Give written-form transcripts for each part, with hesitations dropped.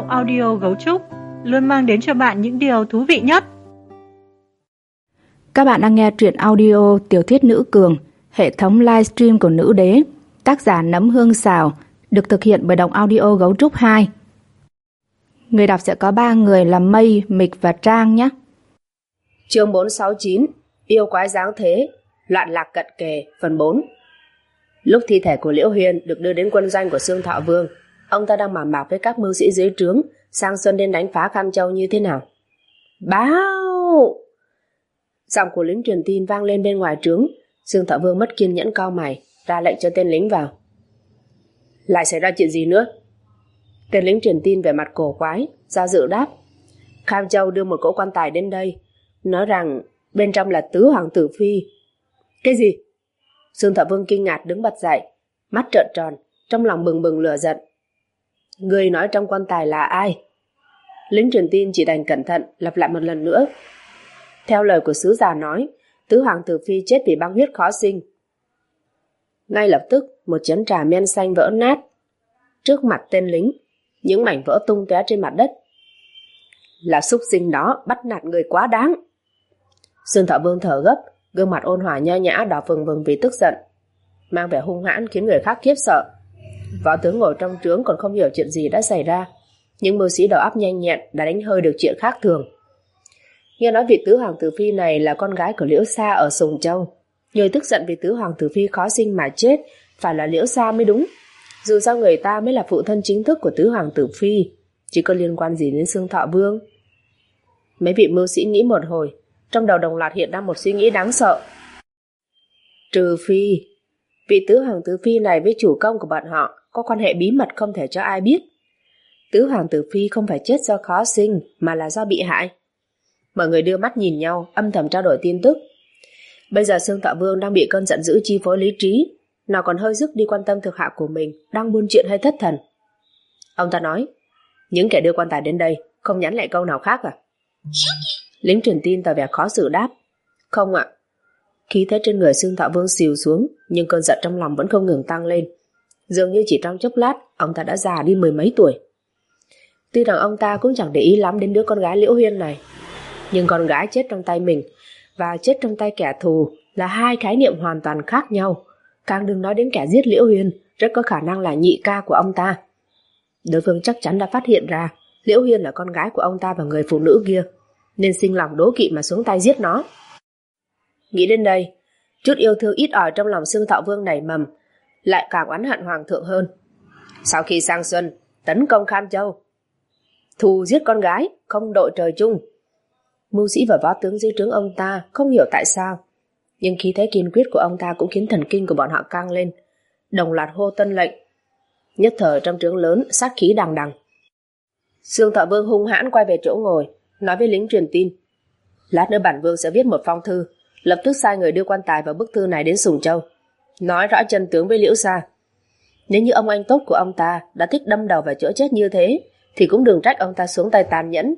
audio Gấu Trúc luôn mang đến cho bạn những điều thú vị nhất. Các bạn đang nghe truyện audio tiểu thuyết Nữ Cường, hệ thống livestream của Nữ Đế, tác giả Nấm Hương Xào, được thực hiện bởi Đọc Audio Gấu Trúc 2. Người đọc sẽ có 3 người là Mây, Mịch và Trang nhé. Chương 469, Yêu quái giáng thế, loạn lạc cận kề, phần 4. Lúc thi thể của Liễu Huyên được đưa đến quân doanh của Xương Thọ Vương, ông ta đang bàn bạc với các mưu sĩ dưới trướng sang Xuân đến đánh phá Cam Châu như thế nào. Báo! Giọng của lính truyền tin vang lên bên ngoài trướng. Xương Thọ Vương mất kiên nhẫn cau mày, ra lệnh cho tên lính vào. Lại xảy ra chuyện gì nữa? Tên lính truyền tin vẻ mặt cổ quái, do dự đáp. Cam Châu đưa một cỗ quan tài đến đây, nói rằng bên trong là tứ hoàng tử phi. Cái gì? Xương Thọ Vương kinh ngạc đứng bật dậy, mắt trợn tròn, trong lòng bừng bừng lửa giận. Người nói trong quan tài là ai? Lính truyền tin chỉ đành cẩn thận lặp lại một lần nữa. Theo lời của sứ giả nói, tứ hoàng tử phi chết vì băng huyết khó sinh. Ngay lập tức, một chén trà men xanh vỡ nát. Trước mặt tên lính, những mảnh vỡ tung tóe trên mặt đất. Là súc sinh đó bắt nạt người quá đáng. Xương Thọ Vương thở gấp, gương mặt ôn hòa nho nhã đỏ phừng phừng vì tức giận, mang vẻ hung hãn khiến người khác khiếp sợ. Võ tướng ngồi trong trướng còn không hiểu chuyện gì đã xảy ra, nhưng mưu sĩ đầu óc nhanh nhẹn đã đánh hơi được chuyện khác thường. Nghe nói vị tứ hoàng tử phi này là con gái của Liễu Sa ở Sùng Châu. Người tức giận vì tứ hoàng tử phi khó sinh mà chết phải là Liễu Sa mới đúng. Dù sao người ta mới là phụ thân chính thức của tứ hoàng tử phi, chỉ có liên quan gì đến Xương Thọ Vương. Mấy vị mưu sĩ nghĩ một hồi, trong đầu đồng loạt hiện ra một suy nghĩ đáng sợ. Trừ phi vị tứ hoàng tử phi này với chủ công của bọn họ có quan hệ bí mật không thể cho ai biết. Tứ hoàng tử phi không phải chết do khó sinh mà là do bị hại. Mọi người đưa mắt nhìn nhau, âm thầm trao đổi tin tức. Bây giờ Xương Thọ Vương đang bị cơn giận dữ chi phối lý trí, nào còn hơi dứt đi quan tâm thực hạ của mình đang buôn chuyện hay thất thần. Ông ta nói, những kẻ đưa quan tài đến đây không nhắn lại câu nào khác à? Lính truyền tin tỏ vẻ khó xử đáp, không ạ. Khí thế trên người Xương Thọ Vương xìu xuống, nhưng cơn giận trong lòng vẫn không ngừng tăng lên. Dường như chỉ trong chốc lát, ông ta đã già đi mười mấy tuổi. Tuy rằng ông ta cũng chẳng để ý lắm đến đứa con gái Liễu Huyên này, nhưng con gái chết trong tay mình và chết trong tay kẻ thù là hai khái niệm hoàn toàn khác nhau. Càng đừng nói đến kẻ giết Liễu Huyên, rất có khả năng là nhị ca của ông ta. Đối phương chắc chắn đã phát hiện ra Liễu Huyên là con gái của ông ta và người phụ nữ kia, nên sinh lòng đố kỵ mà xuống tay giết nó. Nghĩ đến đây, chút yêu thương ít ỏi trong lòng Xương Thọ Vương nảy mầm, lại càng oán hận hoàng thượng hơn. Sau khi sang xuân tấn công Cam Châu, thù giết con gái không đội trời chung. Mưu sĩ và võ tướng dưới trướng ông ta không hiểu tại sao, nhưng khí thế kiên quyết của ông ta cũng khiến thần kinh của bọn họ căng lên, đồng loạt hô tân lệnh. Nhất thời trong trướng lớn sát khí đằng đằng. Xương Thọ Vương hung hãn quay về chỗ ngồi, nói với lính truyền tin, lát nữa bản vương sẽ viết một phong thư, lập tức sai người đưa quan tài và bức thư này đến Sùng Châu, nói rõ chân tướng với Liễu Sa. Nếu như ông anh tốt của ông ta đã thích đâm đầu vào chỗ chết như thế, thì cũng đừng trách ông ta xuống tay tàn nhẫn.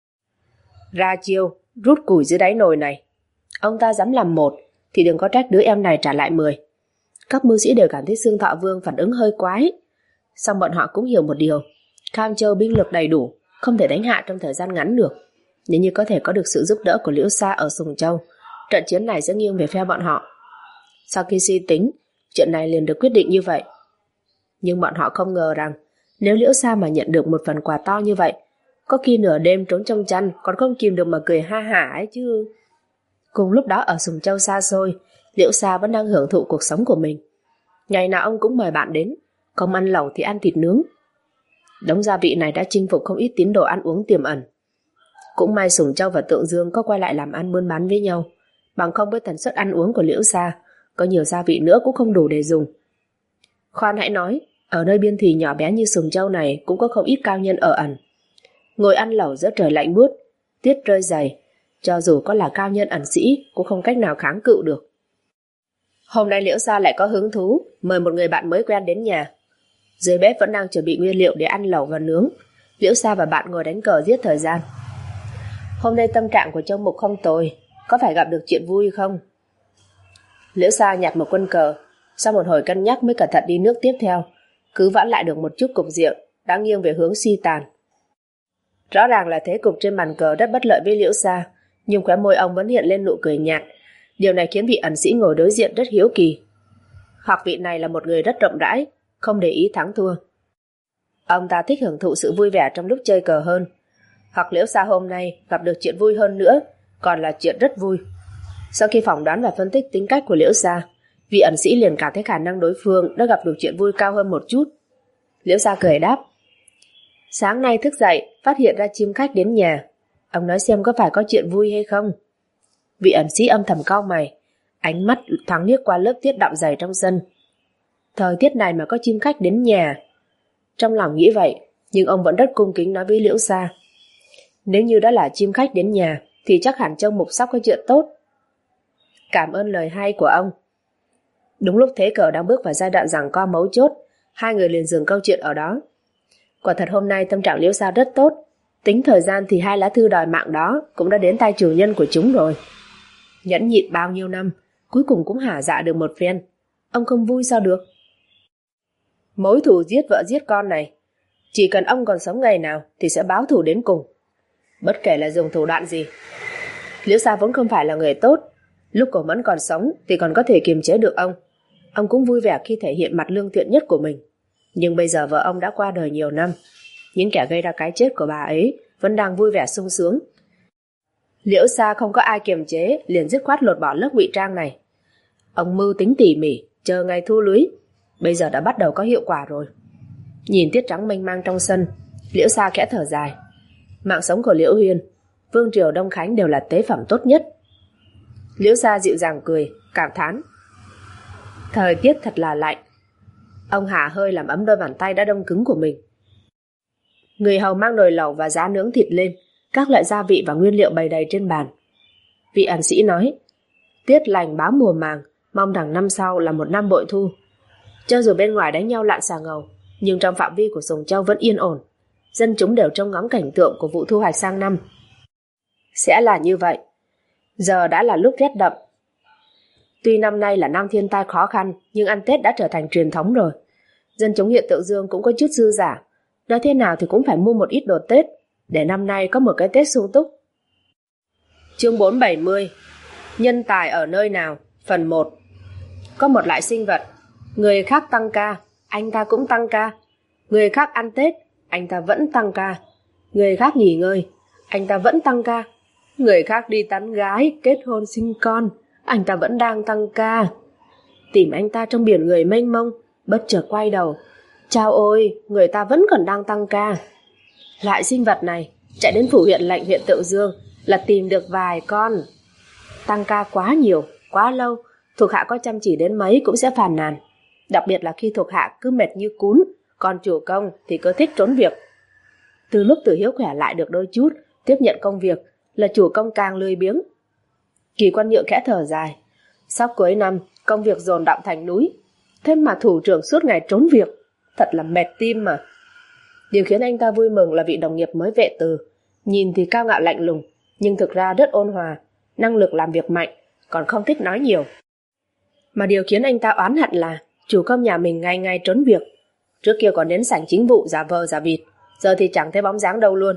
Ra chiêu rút củi dưới đáy nồi này. Ông ta dám làm một thì đừng có trách đứa em này trả lại 10. Các mưu sĩ đều cảm thấy Xương Thọ Vương phản ứng hơi quái, song bọn họ cũng hiểu một điều, Cam Châu binh lực đầy đủ, không thể đánh hạ trong thời gian ngắn được. Nếu như có thể có được sự giúp đỡ của Liễu Sa ở Sùng Châu, trận chiến này sẽ nghiêng về phe bọn họ. Sau khi suy tính, chuyện này liền được quyết định như vậy. Nhưng bọn họ không ngờ rằng nếu Liễu Sa mà nhận được một phần quà to như vậy, có khi nửa đêm trốn trong chăn còn không kìm được mà cười ha hả ấy chứ. Cùng lúc đó ở Sùng Châu xa xôi, Liễu Sa vẫn đang hưởng thụ cuộc sống của mình. Ngày nào ông cũng mời bạn đến, không ăn lẩu thì ăn thịt nướng. Đống gia vị này đã chinh phục không ít tín đồ ăn uống tiềm ẩn. Cũng may Sùng Châu và Tượng Dương có quay lại làm ăn buôn bán với nhau, bằng không với tần suất ăn uống của Liễu Sa, có nhiều gia vị nữa cũng không đủ để dùng. Khoan hãy nói, ở nơi biên thùy nhỏ bé như Sùng Châu này cũng có không ít cao nhân ở ẩn. Ngồi ăn lẩu giữa trời lạnh buốt, tiết rơi dày, cho dù có là cao nhân ẩn sĩ cũng không cách nào kháng cự được. Hôm nay Liễu Sa lại có hứng thú mời một người bạn mới quen đến nhà. Dưới bếp vẫn đang chuẩn bị nguyên liệu để ăn lẩu và nướng. Liễu Sa và bạn ngồi đánh cờ giết thời gian. Hôm nay tâm trạng của Châu Mục không tồi, có phải gặp được chuyện vui không? Liễu Sa nhặt một quân cờ, sau một hồi cân nhắc mới cẩn thận đi nước tiếp theo. Cứ vãn lại được một chút cục diện, đã nghiêng về hướng suy tàn. Rõ ràng là thế cục trên bàn cờ rất bất lợi với Liễu Sa, nhưng khóe môi ông vẫn hiện lên nụ cười nhạt. Điều này khiến vị ẩn sĩ ngồi đối diện rất hiếu kỳ. Hoặc vị này là một người rất rộng rãi, không để ý thắng thua. Ông ta thích hưởng thụ sự vui vẻ trong lúc chơi cờ hơn. Hoặc Liễu Sa hôm nay gặp được chuyện vui hơn nữa, còn là chuyện rất vui. Sau khi phỏng đoán và phân tích tính cách của Liễu Sa, vị ẩn sĩ liền cảm thấy khả năng đối phương đã gặp được chuyện vui cao hơn một chút. Liễu Sa cười đáp: Sáng nay thức dậy, phát hiện ra chim khách đến nhà. Ông nói xem có phải có chuyện vui hay không? Vị ẩn sĩ âm thầm cau mày, ánh mắt thoáng liếc qua lớp tuyết đọng dày trong sân. Thời tiết này mà có chim khách đến nhà. Trong lòng nghĩ vậy, nhưng ông vẫn rất cung kính nói với Liễu Sa: Nếu như đã là chim khách đến nhà, thì chắc hẳn Châu Mục sắp có chuyện tốt. Cảm ơn lời hay của ông. Đúng lúc thế cờ đang bước vào giai đoạn giằng co mấu chốt, hai người liền dừng câu chuyện ở đó. Quả thật hôm nay tâm trạng Liễu Sa rất tốt. Tính thời gian thì 2 lá thư đòi mạng đó cũng đã đến tay chủ nhân của chúng rồi. Nhẫn nhịn bao nhiêu năm, cuối cùng cũng hả dạ được một phen. Ông không vui sao được? Mối thù giết vợ giết con này, chỉ cần ông còn sống ngày nào thì sẽ báo thù đến cùng, bất kể là dùng thủ đoạn gì. Liễu Sa vốn không phải là người tốt, lúc Cổ Mẫn còn sống thì còn có thể kiềm chế được ông. Ông cũng vui vẻ khi thể hiện mặt lương thiện nhất của mình. Nhưng bây giờ vợ ông đã qua đời nhiều năm, những kẻ gây ra cái chết của bà ấy vẫn đang vui vẻ sung sướng. Liễu Sa không có ai kiềm chế, liền dứt khoát lột bỏ lớp ngụy trang này. Ông mưu tính tỉ mỉ, chờ ngày thu lưới, bây giờ đã bắt đầu có hiệu quả rồi. Nhìn tiết trắng mênh mang trong sân, Liễu Sa khẽ thở dài. Mạng sống của Liễu Huyên, Vương Triều Đông Khánh đều là tế phẩm tốt nhất. Liễu Sa dịu dàng cười, cảm thán: Thời tiết thật là lạnh. Ông hả hơi làm ấm đôi bàn tay đã đông cứng của mình. Người hầu mang nồi lẩu và giá nướng thịt lên, các loại gia vị và nguyên liệu bày đầy trên bàn. Vị ẩn sĩ nói: Tiết lành báo mùa màng, mong rằng năm sau là một năm bội thu. Cho dù bên ngoài đánh nhau lạn xà ngầu, nhưng trong phạm vi của Sùng Châu vẫn yên ổn. Dân chúng đều trông ngóng cảnh tượng của vụ thu hoạch sang năm. Sẽ là như vậy. Giờ đã là lúc rét đậm. Tuy năm nay là năm thiên tai khó khăn, nhưng ăn Tết đã trở thành truyền thống rồi. Dân chúng huyện Tự Dương cũng có chút dư giả. Nói thế nào thì cũng phải mua một ít đồ Tết, để năm nay có một cái Tết sung túc. Chương 470. Nhân tài ở nơi nào? Phần 1. Có một loại sinh vật, người khác tăng ca, anh ta cũng tăng ca. Người khác ăn Tết, anh ta vẫn tăng ca. Người khác nghỉ ngơi, anh ta vẫn tăng ca. Người khác đi tán gái, kết hôn sinh con, anh ta vẫn đang tăng ca. Tìm anh ta trong biển người mênh mông, bất chợt quay đầu, chao ôi, người ta vẫn còn đang tăng ca. Loại sinh vật này chạy đến phủ huyện lệnh huyện Tự Dương là tìm được vài con. Tăng ca quá nhiều, quá lâu, thuộc hạ có chăm chỉ đến mấy cũng sẽ phàn nàn. Đặc biệt là khi thuộc hạ cứ mệt như cún, còn chủ công thì cứ thích trốn việc. Từ lúc Từ Hiếu khỏe lại được đôi chút, tiếp nhận công việc là chủ công càng lười biếng. Kỳ Quan Nhượng khẽ thở dài. Sắp cuối năm, công việc dồn đọng thành núi, thế mà thủ trưởng suốt ngày trốn việc, thật là mệt tim mà. Điều khiến anh ta vui mừng là vị đồng nghiệp mới Vệ Từ, nhìn thì cao ngạo lạnh lùng, nhưng thực ra rất ôn hòa, năng lực làm việc mạnh, còn không thích nói nhiều. Mà điều khiến anh ta oán hận là chủ công nhà mình ngày ngày trốn việc. Trước kia còn đến sảnh chính vụ giả vờ giả vịt, giờ thì chẳng thấy bóng dáng đâu luôn.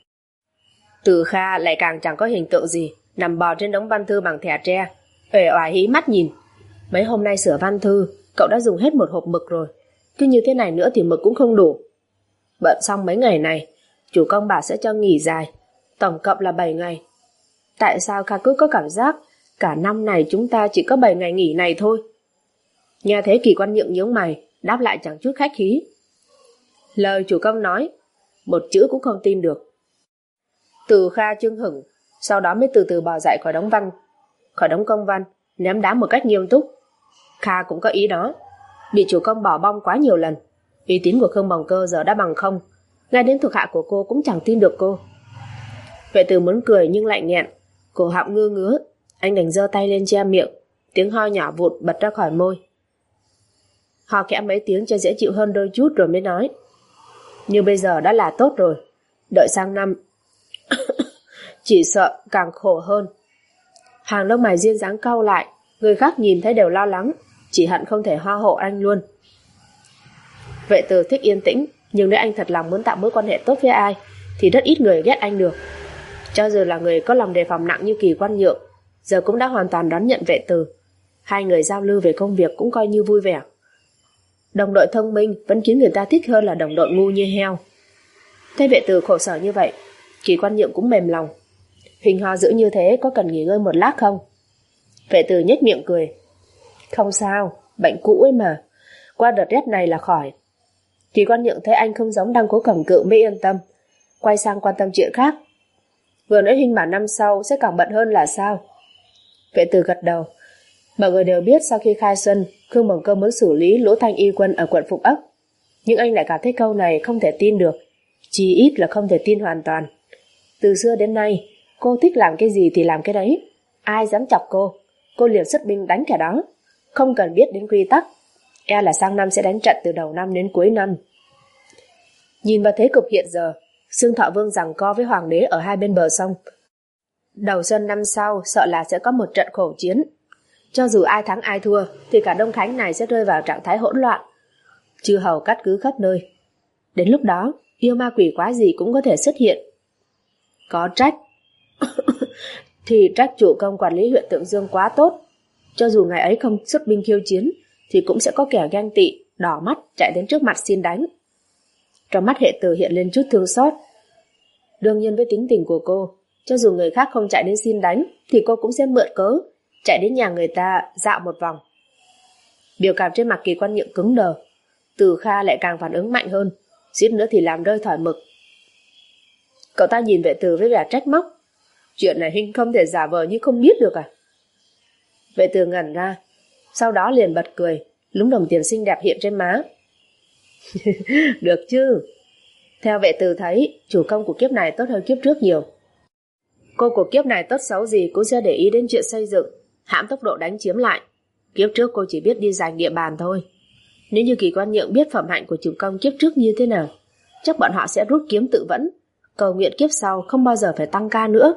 Từ Kha lại càng chẳng có hình tượng gì, nằm bò trên đống văn thư bằng thẻ tre, uể oải hí mắt nhìn. Mấy hôm nay sửa văn thư, cậu đã dùng hết một hộp mực rồi, cứ như thế này nữa thì mực cũng không đủ. Bận xong mấy ngày này, chủ công bà sẽ cho nghỉ dài, tổng cộng là 7 ngày. Tại sao Kha cứ có cảm giác cả năm này chúng ta chỉ có 7 ngày nghỉ này thôi? Nghe thế Kỳ Quan Nhượng nhướng mày, đáp lại chẳng chút khách khí. Lời chủ công nói, một chữ cũng không tin được. Từ Kha chưng hửng, sau đó mới từ từ bò dậy khỏi đống công văn, ném đá một cách nghiêm túc. Kha cũng có ý đó, bị chủ công bỏ bong quá nhiều lần, uy tín của Khương Bồng Cơ giờ đã bằng không, ngay đến thuộc hạ của cô cũng chẳng tin được cô. Vệ Từ muốn cười nhưng lại nghẹn, cổ họng ngứa ngứa, anh đành giơ tay lên che miệng, tiếng ho nhỏ vụt bật ra khỏi môi. Ho khẽ mấy tiếng cho dễ chịu hơn đôi chút rồi mới nói. Nhưng bây giờ đã là tốt rồi, đợi sang năm chỉ sợ càng khổ hơn. Hàng lông mày duyên dáng cau lại, người khác nhìn thấy đều lo lắng, chỉ hận không thể ho hộ anh luôn. Vệ Từ thích yên tĩnh, nhưng nếu anh thật lòng muốn tạo mối quan hệ tốt với ai thì rất ít người ghét anh được. Cho dù là người có lòng đề phòng nặng như Kỳ Quan Nhượng, giờ cũng đã hoàn toàn đón nhận Vệ Từ. Hai người giao lưu về công việc cũng coi như vui vẻ. Đồng đội thông minh vẫn khiến người ta thích hơn là đồng đội ngu như heo. Thấy Vệ Từ khổ sở như vậy, Kỳ Quan Nhượng cũng mềm lòng. Hình ho dữ như thế có cần nghỉ ngơi một lát không? Vệ Từ nhếch miệng cười. Không sao, bệnh cũ ấy mà, qua đợt rét này là khỏi. Kỳ Quan Nhượng thấy anh không giống đang cố cầm cự mới yên tâm, quay sang quan tâm chuyện khác. Vừa nãy Huynh bảo năm sau sẽ càng bận hơn là sao? Vệ Từ gật đầu. Mọi người đều biết sau khi khai xuân, Khương Bồng Cơ muốn xử lý Lỗ Thanh Y quân ở quận Phục Ốc. Nhưng anh lại cảm thấy câu này không thể tin được, chí ít là không thể tin hoàn toàn. Từ xưa đến nay, cô thích làm cái gì thì làm cái đấy. Ai dám chọc cô liền xuất binh đánh kẻ đó. Không cần biết đến quy tắc, e là sang năm sẽ đánh trận từ đầu năm đến cuối năm. Nhìn vào thế cục hiện giờ, Xương Thọ Vương giằng co với hoàng đế ở hai bên bờ sông. Đầu xuân năm sau sợ là sẽ có một trận khổ chiến. Cho dù ai thắng ai thua thì cả Đông Khánh này sẽ rơi vào trạng thái hỗn loạn, chư hầu cát cứ khắp nơi. Đến lúc đó, yêu ma quỷ quái gì cũng có thể xuất hiện. Có trách thì trách chủ công quản lý huyện Tượng Dương quá tốt. Cho dù ngày ấy không xuất binh khiêu chiến thì cũng sẽ có kẻ ganh tị, đỏ mắt chạy đến trước mặt xin đánh. Trong mắt Hệ Từ hiện lên chút thương xót. Đương nhiên với tính tình của cô, cho dù người khác không chạy đến xin đánh thì cô cũng sẽ mượn cớ chạy đến nhà người ta dạo một vòng. Biểu cảm trên mặt Kỳ Quan Nhượng cứng đờ. Từ Kha lại càng phản ứng mạnh hơn, suýt nữa thì làm rơi thỏi mực. Cậu ta nhìn Vệ Từ với vẻ trách móc. Chuyện này Huynh không thể giả vờ như không biết được à? Vệ Từ ngẩn ra, sau đó liền bật cười, lúng đồng tiền xinh đẹp hiện trên má. Được chứ. Theo Vệ Từ thấy, chủ công của kiếp này tốt hơn kiếp trước nhiều. Cô của kiếp này tốt xấu gì cũng sẽ để ý đến chuyện xây dựng, hãm tốc độ đánh chiếm lại. Kiếp trước cô chỉ biết đi giành địa bàn thôi. Nếu như Kỳ Quan Nhượng biết phẩm hạnh của chủ công kiếp trước như thế nào, chắc bọn họ sẽ rút kiếm tự vẫn, cầu nguyện kiếp sau không bao giờ phải tăng ca nữa.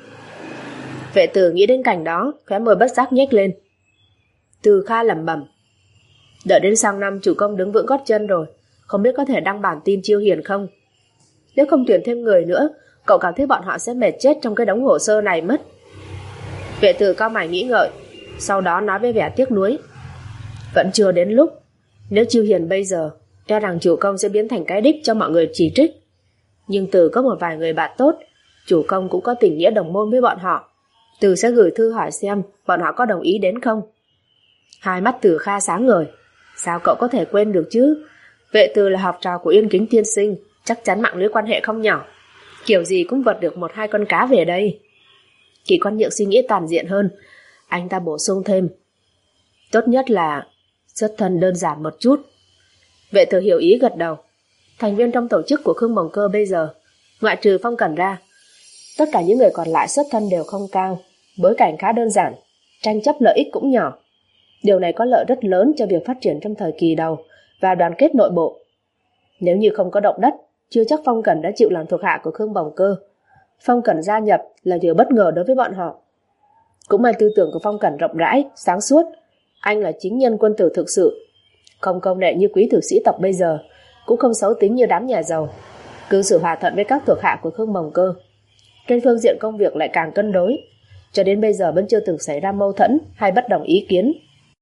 Vệ Từ nghĩ đến cảnh đó, khóe môi bất giác nhếch lên. Từ Kha lẩm bẩm. Đợi đến sang năm chủ công đứng vững gót chân rồi, không biết có thể đăng bản tin chiêu hiền không? Nếu không tuyển thêm người nữa, cậu cảm thấy bọn họ sẽ mệt chết trong cái đống hồ sơ này mất. Vệ Từ cau mày nghĩ ngợi, sau đó nói với vẻ tiếc nuối. Vẫn chưa đến lúc. Nếu chiêu hiền bây giờ, cho rằng chủ công sẽ biến thành cái đích cho mọi người chỉ trích. Nhưng Từ có một vài người bạn tốt, chủ công cũng có tình nghĩa đồng môn với bọn họ. Từ sẽ gửi thư hỏi xem bọn họ có đồng ý đến không. Hai mắt Từ Kha sáng ngời. Sao cậu có thể quên được chứ? Vệ Từ là học trò của Yên Kính tiên sinh, chắc chắn mạng lưới quan hệ không nhỏ. Kiểu gì cũng vật được 1-2 con cá về đây. Kỳ Quan Nhượng suy nghĩ toàn diện hơn. Anh ta bổ sung thêm. Tốt nhất là xuất thân đơn giản một chút. Vệ Từ hiểu ý gật đầu. Thành viên trong tổ chức của Khương Bồng Cơ bây giờ, ngoại trừ Phong Cẩn ra, tất cả những người còn lại xuất thân đều không cao, bối cảnh khá đơn giản, tranh chấp lợi ích cũng nhỏ. Điều này có lợi rất lớn cho việc phát triển trong thời kỳ đầu và đoàn kết nội bộ. Nếu như không có động đất, chưa chắc Phong Cẩn đã chịu làm thuộc hạ của Khương Bồng Cơ. Phong Cẩn gia nhập là điều bất ngờ đối với bọn họ. Cũng may tư tưởng của Phong Cẩn rộng rãi, sáng suốt. Anh là chính nhân quân tử thực sự, không công nghệ như quý tử sĩ tộc bây giờ, cũng không xấu tính như đám nhà giàu, cư xử hòa thuận với các thuộc hạ của Khương Bồng Cơ. Trên phương diện công việc lại càng cân đối, cho đến bây giờ vẫn chưa từng xảy ra mâu thuẫn hay bất đồng ý kiến.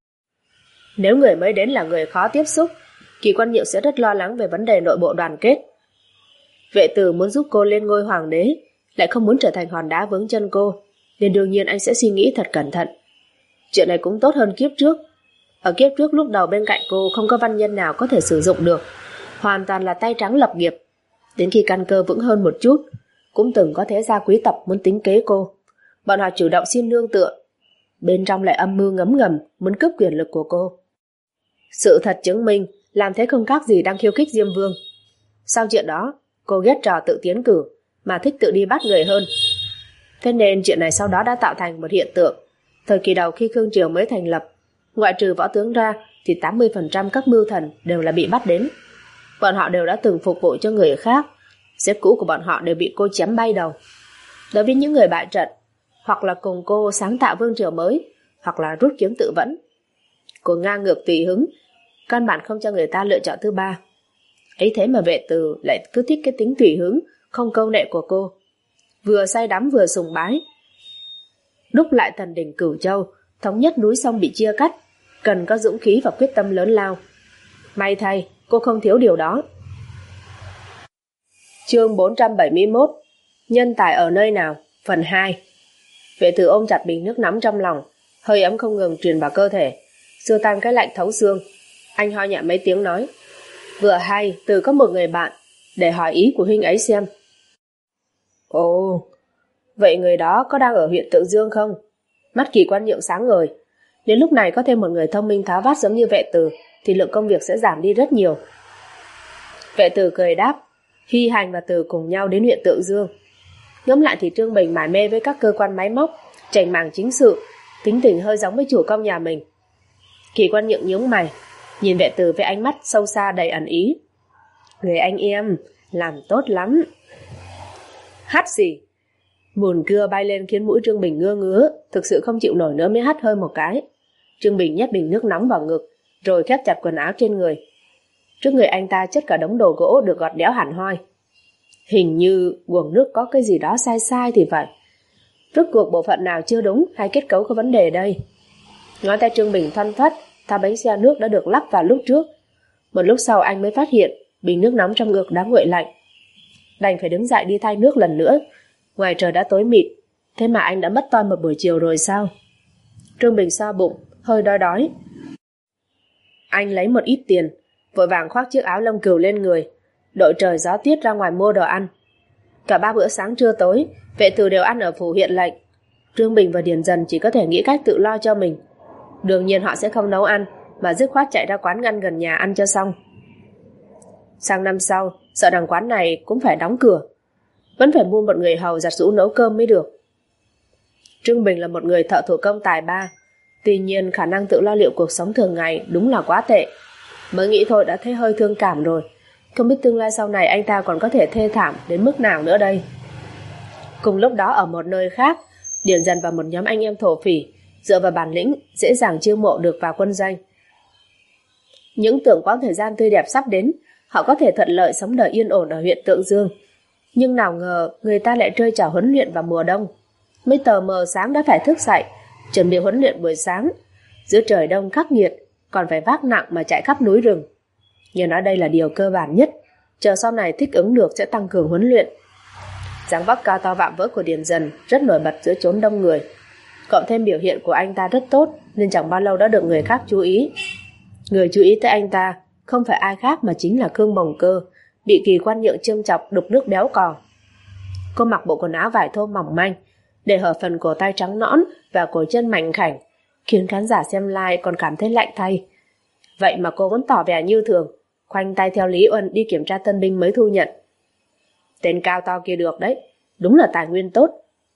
Nếu người mới đến là người khó tiếp xúc, Kỳ Quan Nhượng sẽ rất lo lắng về vấn đề nội bộ đoàn kết. Vệ Từ muốn giúp cô lên ngôi hoàng đế, lại không muốn trở thành hòn đá vướng chân cô, nên đương nhiên anh sẽ suy nghĩ thật cẩn thận. Chuyện này cũng tốt hơn kiếp trước. Ở kiếp trước lúc đầu bên cạnh cô không có văn nhân nào có thể sử dụng được, hoàn toàn là tay trắng lập nghiệp. Đến khi căn cơ vững hơn một chút, cũng từng có thế gia quý tộc muốn tính kế cô. Bọn họ chủ động xin nương tựa, bên trong lại âm mưu ngấm ngầm muốn cướp quyền lực của cô. Sự thật chứng minh làm thế không khác gì đang khiêu khích Diêm Vương. Sau chuyện đó, cô ghét trò tự tiến cử, mà thích tự đi bắt người hơn. Thế nên chuyện này sau đó đã tạo thành một hiện tượng. Thời kỳ đầu khi Khương Triều mới thành lập, ngoại trừ võ tướng ra thì 80% các mưu thần đều là bị bắt đến. Bọn họ đều đã từng phục vụ cho người khác, sếp cũ của bọn họ đều bị cô chém bay đầu. Đối với những người bại trận, hoặc là cùng cô sáng tạo vương triều mới, hoặc là rút kiếm tự vẫn, cô ngang ngược tùy hứng, căn bản không cho người ta lựa chọn thứ ba. Ấy thế mà Vệ Từ lại cứ thích cái tính tùy hứng, không câu nệ của cô. Vừa say đắm vừa sùng bái. Đúc lại thần đỉnh Cửu Châu, thống nhất núi sông bị chia cắt, cần có dũng khí và quyết tâm lớn lao. May thay, cô không thiếu điều đó. Chương 471 Nhân tài ở nơi nào? Phần 2. Vệ tử ôm chặt bình nước nóng trong lòng, hơi ấm không ngừng truyền vào cơ thể, xua tan cái lạnh thấu xương. Anh ho nhẹ mấy tiếng nói, vừa hay Từ có một người bạn, để hỏi ý của huynh ấy xem. Ồ, vậy người đó có đang ở huyện Tượng Dương không? Mắt Kỳ Quan Nhượng sáng ngời. Đến lúc này có thêm một người thông minh tháo vát giống như Vệ Tử thì lượng công việc sẽ giảm đi rất nhiều. Vệ Tử cười đáp, Hy Hành và Tử cùng nhau đến huyện Tượng Dương. Ngẫm lại thì Trương Bình mải mê với các cơ quan máy móc, chảnh mảng chính sự, tính tình hơi giống với chủ công nhà mình. Kỳ Quan Nhượng nhướng mày, nhìn Vệ Tử với ánh mắt sâu xa đầy ẩn ý. Người anh em, làm tốt lắm. Hát gì? Mùn cưa bay lên khiến mũi Trương Bình ngứa ngứa, thực sự không chịu nổi nữa mới hắt hơi một cái. Trương Bình nhét bình nước nóng vào ngực, rồi khép chặt quần áo trên người. Trước người anh ta chất cả đống đồ gỗ được gọt đẽo hẳn hoi. Hình như guồng nước có cái gì đó sai sai thì phải. Rốt cuộc bộ phận nào chưa đúng hay kết cấu có vấn đề đây? Ngón tay Trương Bình thoăn thoắt thao bánh xe nước đã được lắp vào lúc trước. Một lúc sau anh mới phát hiện bình nước nóng trong ngực đã nguội lạnh. Đành phải đứng dậy đi thay nước lần nữa. Ngoài trời đã tối mịt, thế mà anh đã mất toi một buổi chiều rồi sao? Trương Bình xoa bụng, hơi đói đói. Anh lấy một ít tiền, vội vàng khoác chiếc áo lông cừu lên người, đội trời gió tiết ra ngoài mua đồ ăn. Cả 3 bữa sáng trưa tối, Vệ Tử đều ăn ở phủ huyện lệnh. Trương Bình và Điền Dần chỉ có thể nghĩ cách tự lo cho mình. Đương nhiên họ sẽ không nấu ăn, mà dứt khoát chạy ra quán ăn gần nhà ăn cho xong. Sang năm sau, sợ đằng quán này cũng phải đóng cửa, vẫn phải mua một người hầu giặt giũ nấu cơm mới được. Trương Bình là một người thợ thủ công tài ba, tuy nhiên khả năng tự lo liệu cuộc sống thường ngày đúng là quá tệ. Mới nghĩ thôi đã thấy hơi thương cảm rồi, không biết tương lai sau này anh ta còn có thể thê thảm đến mức nào nữa đây. Cùng lúc đó ở một nơi khác, Điền Dần và một nhóm anh em thổ phỉ dựa vào bản lĩnh dễ dàng chiêu mộ được vào quân doanh. Những tưởng quãng thời gian tươi đẹp sắp đến, họ có thể thuận lợi sống đời yên ổn ở huyện Tượng Dương. Nhưng nào ngờ người ta lại rơi vào huấn luyện vào mùa đông. Mới tờ mờ sáng đã phải thức dậy, chuẩn bị huấn luyện buổi sáng. Giữa trời đông khắc nghiệt, còn phải vác nặng mà chạy khắp núi rừng. Nhưng nói đây là điều cơ bản nhất, chờ sau này thích ứng được sẽ tăng cường huấn luyện. Dáng vóc cao to vạm vỡ của Điền Dần rất nổi bật giữa chốn đông người. Cộng thêm biểu hiện của anh ta rất tốt, nên chẳng bao lâu đã được người khác chú ý. Người chú ý tới anh ta không phải ai khác mà chính là Khương Bồng Cơ, bị Kỳ Quan Nhượng châm chọc đục nước béo cò. Cô mặc bộ quần áo vải thô mỏng manh, để hở phần cổ tay trắng nõn và cổ chân mảnh khảnh, khiến khán giả xem live còn cảm thấy lạnh thay. Vậy mà cô vẫn tỏ vẻ như thường, khoanh tay theo Lý Uân đi kiểm tra tân binh mới thu nhận. Tên cao to kia được đấy, đúng là tài nguyên tốt.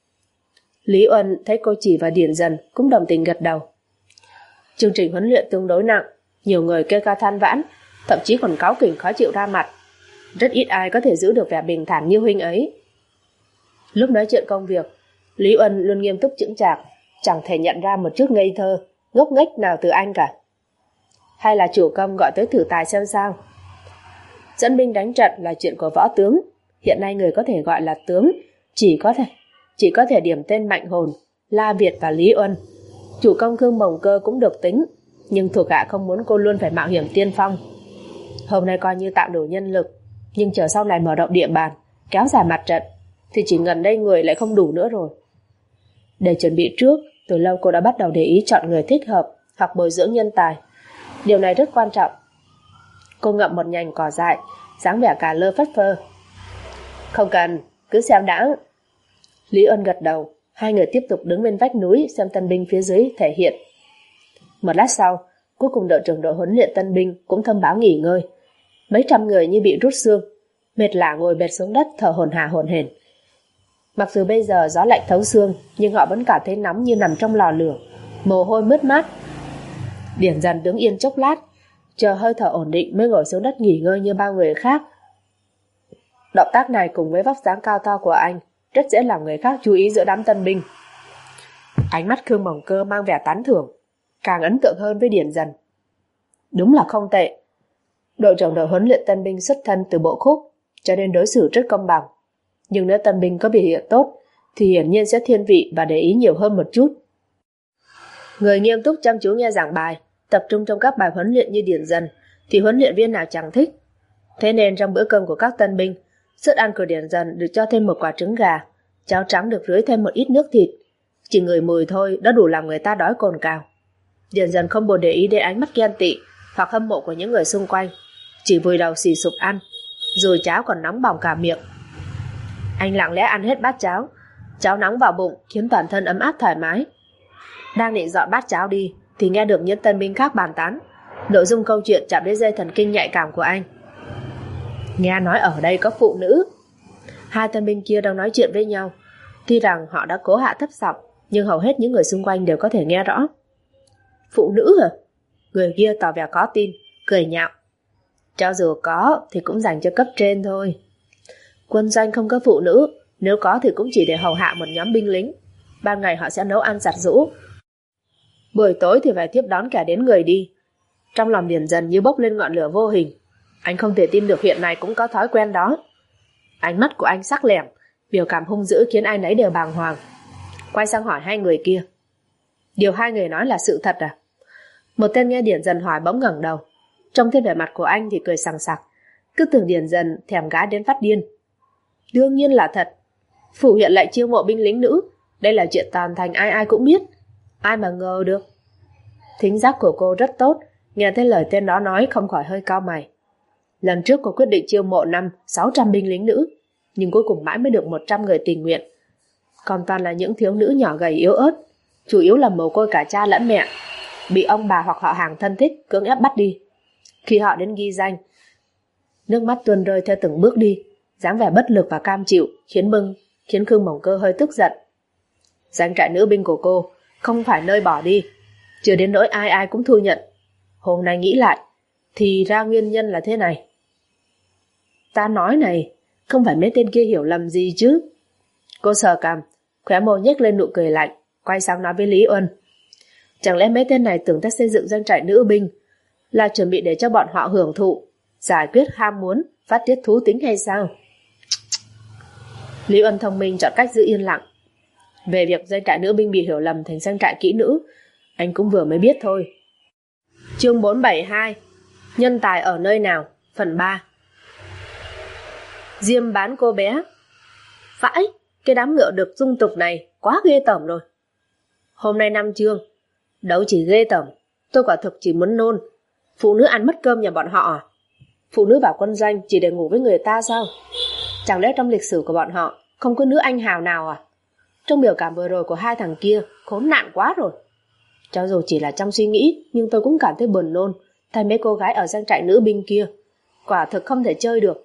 Lý Uân thấy cô chỉ và Điền Dần cũng đồng tình gật đầu. Chương trình huấn luyện tương đối nặng, nhiều người kêu ca than vãn, thậm chí còn cáu kỉnh khó chịu ra mặt. Rất ít ai có thể giữ được vẻ bình thản như huynh ấy. Lúc nói chuyện công việc, Lý Uân luôn nghiêm túc chững chạc, chẳng thể nhận ra một chút ngây thơ, ngốc nghếch nào từ anh cả. Hay là chủ công gọi tới thử tài xem sao? Dẫn binh đánh trận là chuyện của võ tướng. Hiện nay người có thể gọi là tướng chỉ có thể điểm tên Mạnh Hồn, La Việt và Lý Uân. Chủ công Khương Bồng Cơ cũng được tính, nhưng thuộc hạ không muốn cô luôn phải mạo hiểm tiên phong. Hôm nay coi như tạo đủ nhân lực, nhưng chờ sau này mở rộng địa bàn, kéo dài mặt trận, thì chỉ gần đây người lại không đủ nữa rồi. Để chuẩn bị trước, từ lâu cô đã bắt đầu để ý chọn người thích hợp hoặc bồi dưỡng nhân tài. Điều này rất quan trọng. Cô ngậm một nhành cỏ dại, dáng vẻ cà lơ phất phơ. Không cần, cứ xem đã. Lý Uân gật đầu, hai người tiếp tục đứng bên vách núi xem tân binh phía dưới thể hiện. Một lát sau, cuối cùng đội trưởng đội huấn luyện tân binh cũng thông báo nghỉ ngơi. Mấy trăm người như bị rút xương, mệt lả ngồi bệt xuống đất thở hổn hển hổn hển. Mặc dù bây giờ gió lạnh thấu xương, nhưng họ vẫn cảm thấy nóng như nằm trong lò lửa, mồ hôi mướt mát. Điển Dần đứng yên chốc lát, chờ hơi thở ổn định mới ngồi xuống đất nghỉ ngơi như bao người khác. Động tác này cùng với vóc dáng cao to của anh rất dễ làm người khác chú ý giữa đám tân binh. Ánh mắt Khương Bồng Cơ mang vẻ tán thưởng, càng ấn tượng hơn với Điển Dần. Đúng là không tệ. Đội trưởng đội huấn luyện tân binh xuất thân từ bộ khúc, cho nên đối xử rất công bằng. Nhưng nếu tân binh có biểu hiện tốt thì hiển nhiên sẽ thiên vị và để ý nhiều hơn một chút. Người nghiêm túc chăm chú nghe giảng bài, tập trung trong các bài huấn luyện như điển dần thì huấn luyện viên nào chẳng thích. Thế nên trong bữa cơm của các tân binh, suất ăn của điển dần được cho thêm một quả trứng gà, cháo trắng được rưới thêm một ít nước thịt. Chỉ ngửi mùi thôi đã đủ làm người ta đói cồn cào. Điển dần không buồn để ý đến ánh mắt ghen tị hoặc hâm mộ của những người xung quanh, chỉ vùi đầu xì sụp ăn, rồi cháo còn nóng bỏng cả miệng. Anh lặng lẽ ăn hết bát cháo, cháo nóng vào bụng khiến toàn thân ấm áp thoải mái. Đang định dọn bát cháo đi thì nghe được những tân binh khác bàn tán. Nội dung câu chuyện chạm đến dây thần kinh nhạy cảm của anh. Nghe nói ở đây có phụ nữ. Hai tân binh kia đang nói chuyện với nhau. Tuy rằng họ đã cố hạ thấp giọng, nhưng hầu hết những người xung quanh đều có thể nghe rõ. Phụ nữ hả? Người kia tỏ vẻ có tin, cười nhạo. Cho dù có thì cũng dành cho cấp trên thôi. Quân doanh không có phụ nữ, nếu có thì cũng chỉ để hầu hạ một nhóm binh lính. Ban ngày họ sẽ nấu ăn giặt giũ, buổi tối thì phải tiếp đón kẻ đến người đi. Trong lòng Điền dần như bốc lên ngọn lửa vô hình. Anh không thể tin được hiện này cũng có thói quen đó. Ánh mắt của anh sắc lẻm, biểu cảm hung dữ khiến ai nấy đều bàng hoàng. Quay sang hỏi hai người kia. Điều hai người nói là sự thật à? Một tên nghe Điền dần hỏi bỗng ngẩng đầu. Trông thấy vẻ mặt của anh thì cười sằng sặc, cứ tưởng Điền dần thèm gái đến phát điên. Đương nhiên là thật. Phủ huyện lại chiêu mộ binh lính nữ, đây là chuyện toàn thành ai ai cũng biết. Ai mà ngờ được. Thính giác của cô rất tốt, nghe thấy lời tên đó nói không khỏi hơi cau mày. Lần trước cô quyết định chiêu mộ 500-600 binh lính nữ, nhưng cuối cùng mãi mới được 100 người tình nguyện. Còn toàn là những thiếu nữ nhỏ gầy yếu ớt, chủ yếu là mồ côi cả cha lẫn mẹ, bị ông bà hoặc họ hàng thân thích cưỡng ép bắt đi. Khi họ đến ghi danh, nước mắt tuôn rơi theo từng bước đi, dáng vẻ bất lực và cam chịu khiến Khương Mộng Cơ hơi tức giận. Danh trại nữ binh của cô không phải nơi bỏ đi, chưa đến nỗi ai ai cũng thu nhận. Hôm nay nghĩ lại thì ra nguyên nhân là thế này. Ta nói này, không phải mấy tên kia hiểu lầm gì chứ? Cô sờ cằm, khóe môi nhếch lên nụ cười lạnh, quay sang nói với Lý Uân. Chẳng lẽ mấy tên này tưởng ta xây dựng doanh trại nữ binh là chuẩn bị để cho bọn họ hưởng thụ, giải quyết ham muốn, phát tiết thú tính hay sao? Lý Uân thông minh chọn cách giữ yên lặng. Về việc doanh trại nữ binh bị hiểu lầm thành doanh trại kỹ nữ, anh cũng vừa mới biết thôi. Chương 472 Nhân tài ở nơi nào? Phần 3. Diêm bán cô bé. Vãi, cái đám ngựa được dung tục này quá ghê tởm rồi. Hôm nay năm chương, đâu chỉ ghê tởm, tôi quả thực chỉ muốn nôn. Phụ nữ ăn mất cơm nhà bọn họ à? Phụ nữ vào quân doanh chỉ để ngủ với người ta sao? Chẳng lẽ trong lịch sử của bọn họ không có nữ anh hào nào à? Trong biểu cảm vừa rồi của hai thằng kia khốn nạn quá rồi. Cho dù chỉ là trong suy nghĩ, nhưng tôi cũng cảm thấy buồn nôn thay mấy cô gái ở doanh trại nữ binh kia. Quả thực không thể chơi được.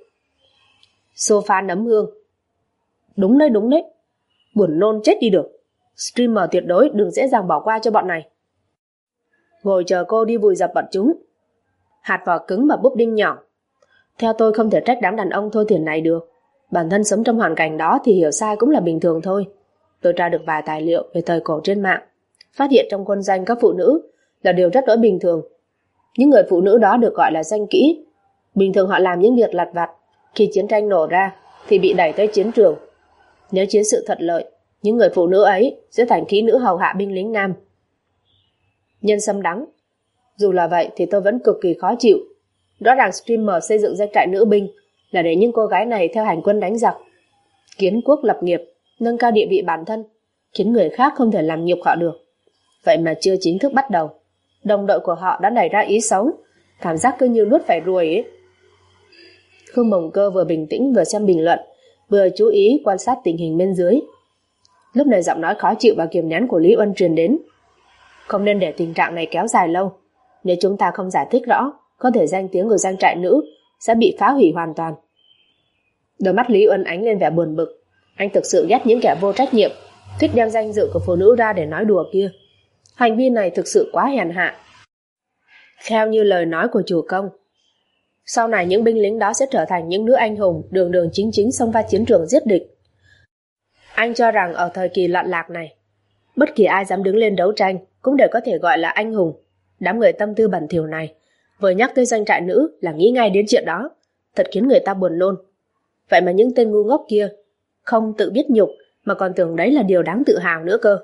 Sofa nấm hương. Đúng đấy. Buồn nôn chết đi được. Streamer tuyệt đối đừng dễ dàng bỏ qua cho bọn này. Ngồi chờ cô đi vùi dập bọn chúng. Hạt vỏ cứng mà búp đinh nhỏ. Theo tôi không thể trách đám đàn ông thôi tiền này được. Bản thân sống trong hoàn cảnh đó thì hiểu sai cũng là bình thường thôi. Tôi tra được vài tài liệu về thời cổ trên mạng. Phát hiện trong quân doanh có phụ nữ là điều rất đỗi bình thường. Những người phụ nữ đó được gọi là doanh kỹ. Bình thường họ làm những việc lặt vặt. Khi chiến tranh nổ ra thì bị đẩy tới chiến trường. Nếu chiến sự thuận lợi, những người phụ nữ ấy sẽ thành kỹ nữ hầu hạ binh lính nam. Nhân sâm đắng. Dù là vậy thì tôi vẫn cực kỳ khó chịu. Rõ ràng streamer xây dựng doanh trại nữ binh là để những cô gái này theo hành quân đánh giặc, kiến quốc lập nghiệp, nâng cao địa vị bản thân, khiến người khác không thể làm nhục họ được. Vậy mà chưa chính thức bắt đầu, đồng đội của họ đã nảy ra ý xấu, cảm giác cứ như nuốt phải ruồi ấy. Khương Mộng Cơ vừa bình tĩnh vừa xem bình luận, vừa chú ý quan sát tình hình bên dưới. Lúc này giọng nói khó chịu và kiềm nén của Lý Uân truyền đến. Không nên để tình trạng này kéo dài lâu. Nếu chúng ta không giải thích rõ, có thể danh tiếng của doanh trại nữ sẽ bị phá hủy hoàn toàn. Đôi mắt Lý Uân ánh lên vẻ buồn bực. Anh thực sự ghét những kẻ vô trách nhiệm, thích đem danh dự của phụ nữ ra để nói đùa kia. Hành vi này thực sự quá hèn hạ. Theo như lời nói của chủ công, sau này những binh lính đó sẽ trở thành những nữ anh hùng đường đường chính chính xông pha chiến trường giết địch. Anh cho rằng ở thời kỳ loạn lạc này, bất kỳ ai dám đứng lên đấu tranh cũng đều có thể gọi là anh hùng. Đám người tâm tư bẩn thỉu này vừa nhắc tới doanh trại nữ là nghĩ ngay đến chuyện đó, thật khiến người ta buồn nôn. Vậy mà những tên ngu ngốc kia không tự biết nhục mà còn tưởng đấy là điều đáng tự hào nữa cơ.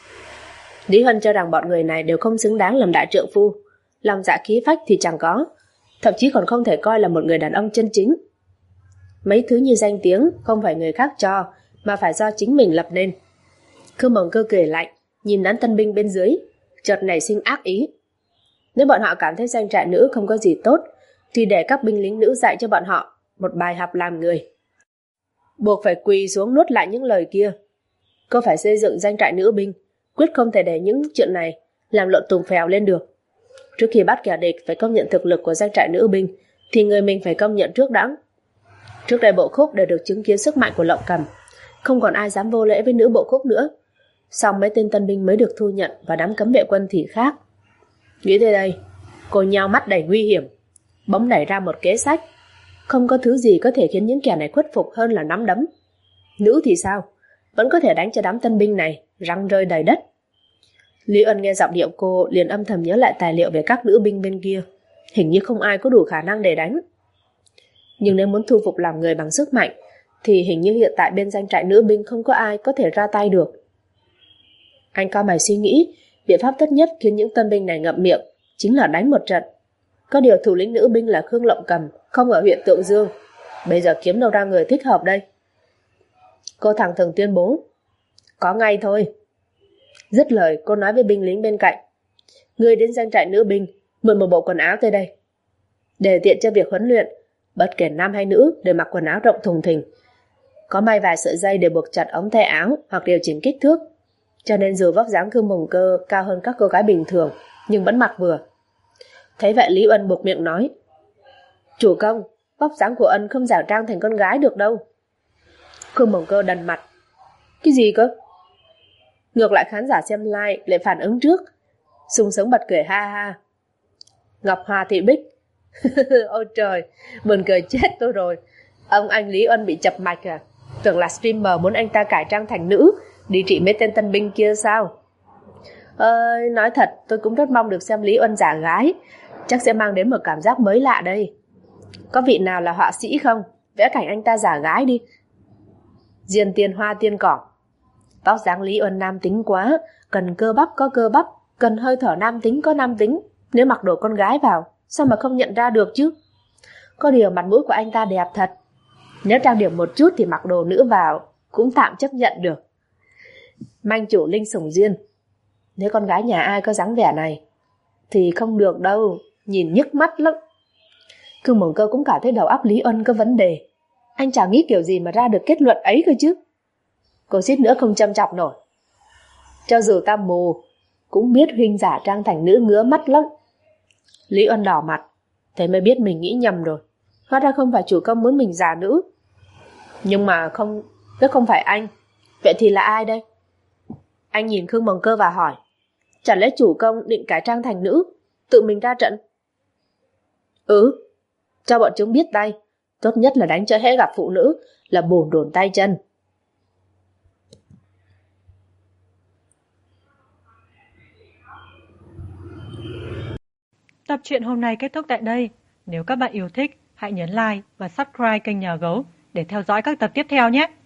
Lý Huân cho rằng bọn người này đều không xứng đáng làm đại trượng phu, lòng dạ khí phách thì chẳng có, thậm chí còn không thể coi là một người đàn ông chân chính. Mấy thứ như danh tiếng không phải người khác cho, mà phải do chính mình lập nên. Khương Mộng Cơ cười lạnh, nhìn đám tân binh bên dưới, chợt nảy sinh ác ý. Nếu bọn họ cảm thấy doanh trại nữ không có gì tốt, thì để các binh lính nữ dạy cho bọn họ một bài học làm người. Buộc phải quỳ xuống nuốt lại những lời kia. Cô phải xây dựng doanh trại nữ binh, quyết không thể để những chuyện này làm lộn tùng phèo lên được. Trước khi bắt kẻ địch phải công nhận thực lực của doanh trại nữ binh, thì người mình phải công nhận trước đã. Trước đây Bộ Khúc đều được chứng kiến sức mạnh của Lộng Cầm, không còn ai dám vô lễ với nữ Bộ Khúc nữa. Xong mấy tên tân binh mới được thu nhận và đám cấm vệ quân thì khác. Nghĩ tới đây, cô nheo mắt đầy nguy hiểm, bỗng nảy ra một kế sách. Không có thứ gì có thể khiến những kẻ này khuất phục hơn là nắm đấm. Nữ thì sao? Vẫn có thể đánh cho đám tân binh này răng rơi đầy đất. Lý Ân nghe giọng điệu cô liền âm thầm nhớ lại tài liệu về các nữ binh bên kia. Hình như không ai có đủ khả năng để đánh. Nhưng nếu muốn thu phục làm người bằng sức mạnh, thì hình như hiện tại bên doanh trại nữ binh không có ai có thể ra tay được. Anh cao mày suy nghĩ, biện pháp tốt nhất khiến những tân binh này ngậm miệng chính là đánh một trận. Có điều thủ lĩnh nữ binh là Khương Lộng Cầm, không ở huyện Tượng Dương. Bây giờ kiếm đâu ra người thích hợp đây? Cô thẳng thừng tuyên bố, có ngay thôi. Dứt lời, cô nói với binh lính bên cạnh, ngươi đến doanh trại nữ binh, mượn một bộ quần áo tới đây. Để tiện cho việc huấn luyện, bất kể nam hay nữ đều mặc quần áo rộng thùng thình. Có may vài sợi dây để buộc chặt ống tay áo hoặc điều chỉnh kích thước, cho nên dù vóc dáng Khương Mộng Cơ cao hơn các cô gái bình thường, nhưng vẫn mặc vừa. Thấy vậy Lý Uân buộc miệng nói, chủ công, vóc dáng của Ân không giả trang thành con gái được đâu. Khương Mộng Cơ đần mặt, cái gì cơ? Ngược lại khán giả xem live lại phản ứng trước, sung sướng bật cười ha ha. Ngọc Hoa Thị Bích ôi trời, buồn cười chết tôi rồi. Ông anh Lý Uân bị chập mạch à? Tưởng là streamer muốn anh ta cải trang thành nữ đi trị mấy tên tân binh kia sao? Nói thật tôi cũng rất mong được xem Lý Uân giả gái, chắc sẽ mang đến một cảm giác mới lạ đây. Có vị nào là họa sĩ không? Vẽ cảnh anh ta giả gái đi. Diên tiên hoa tiên cỏ. Vóc dáng Lý Uân nam tính quá, cần cơ bắp có cơ bắp, cần hơi thở nam tính có nam tính. Nếu mặc đồ con gái vào, sao mà không nhận ra được chứ? Có điều mặt mũi của anh ta đẹp thật. Nếu trang điểm một chút thì mặc đồ nữ vào cũng tạm chấp nhận được. Manh chủ Linh Sủng Diên. Nếu con gái nhà ai có dáng vẻ này thì không được đâu, nhìn nhức mắt lắm. Khương Mộng Cơ cũng cảm thấy đầu óc Lý Uân có vấn đề. Anh chả nghĩ kiểu gì mà ra được kết luận ấy cơ chứ. Cô suýt nữa không châm chọc nổi. Cho dù ta mù cũng biết huynh giả trang thành nữ ngứa mắt lắm. Lý Uân đỏ mặt, thế mới biết mình nghĩ nhầm rồi. Hóa ra không phải chủ công muốn mình giả nữ. Nhưng mà không phải anh. Vậy thì là ai đây? Anh nhìn Khương Mộng Cơ và hỏi, chẳng lẽ chủ công định cải trang thành nữ, tự mình ra trận? Cho bọn chúng biết tay. Tốt nhất là đánh cho hễ gặp phụ nữ là bồn đồn tay chân. Tập truyện hôm nay kết thúc tại đây. Nếu các bạn yêu thích, hãy nhấn like và subscribe kênh Nhà Gấu để theo dõi các tập tiếp theo nhé.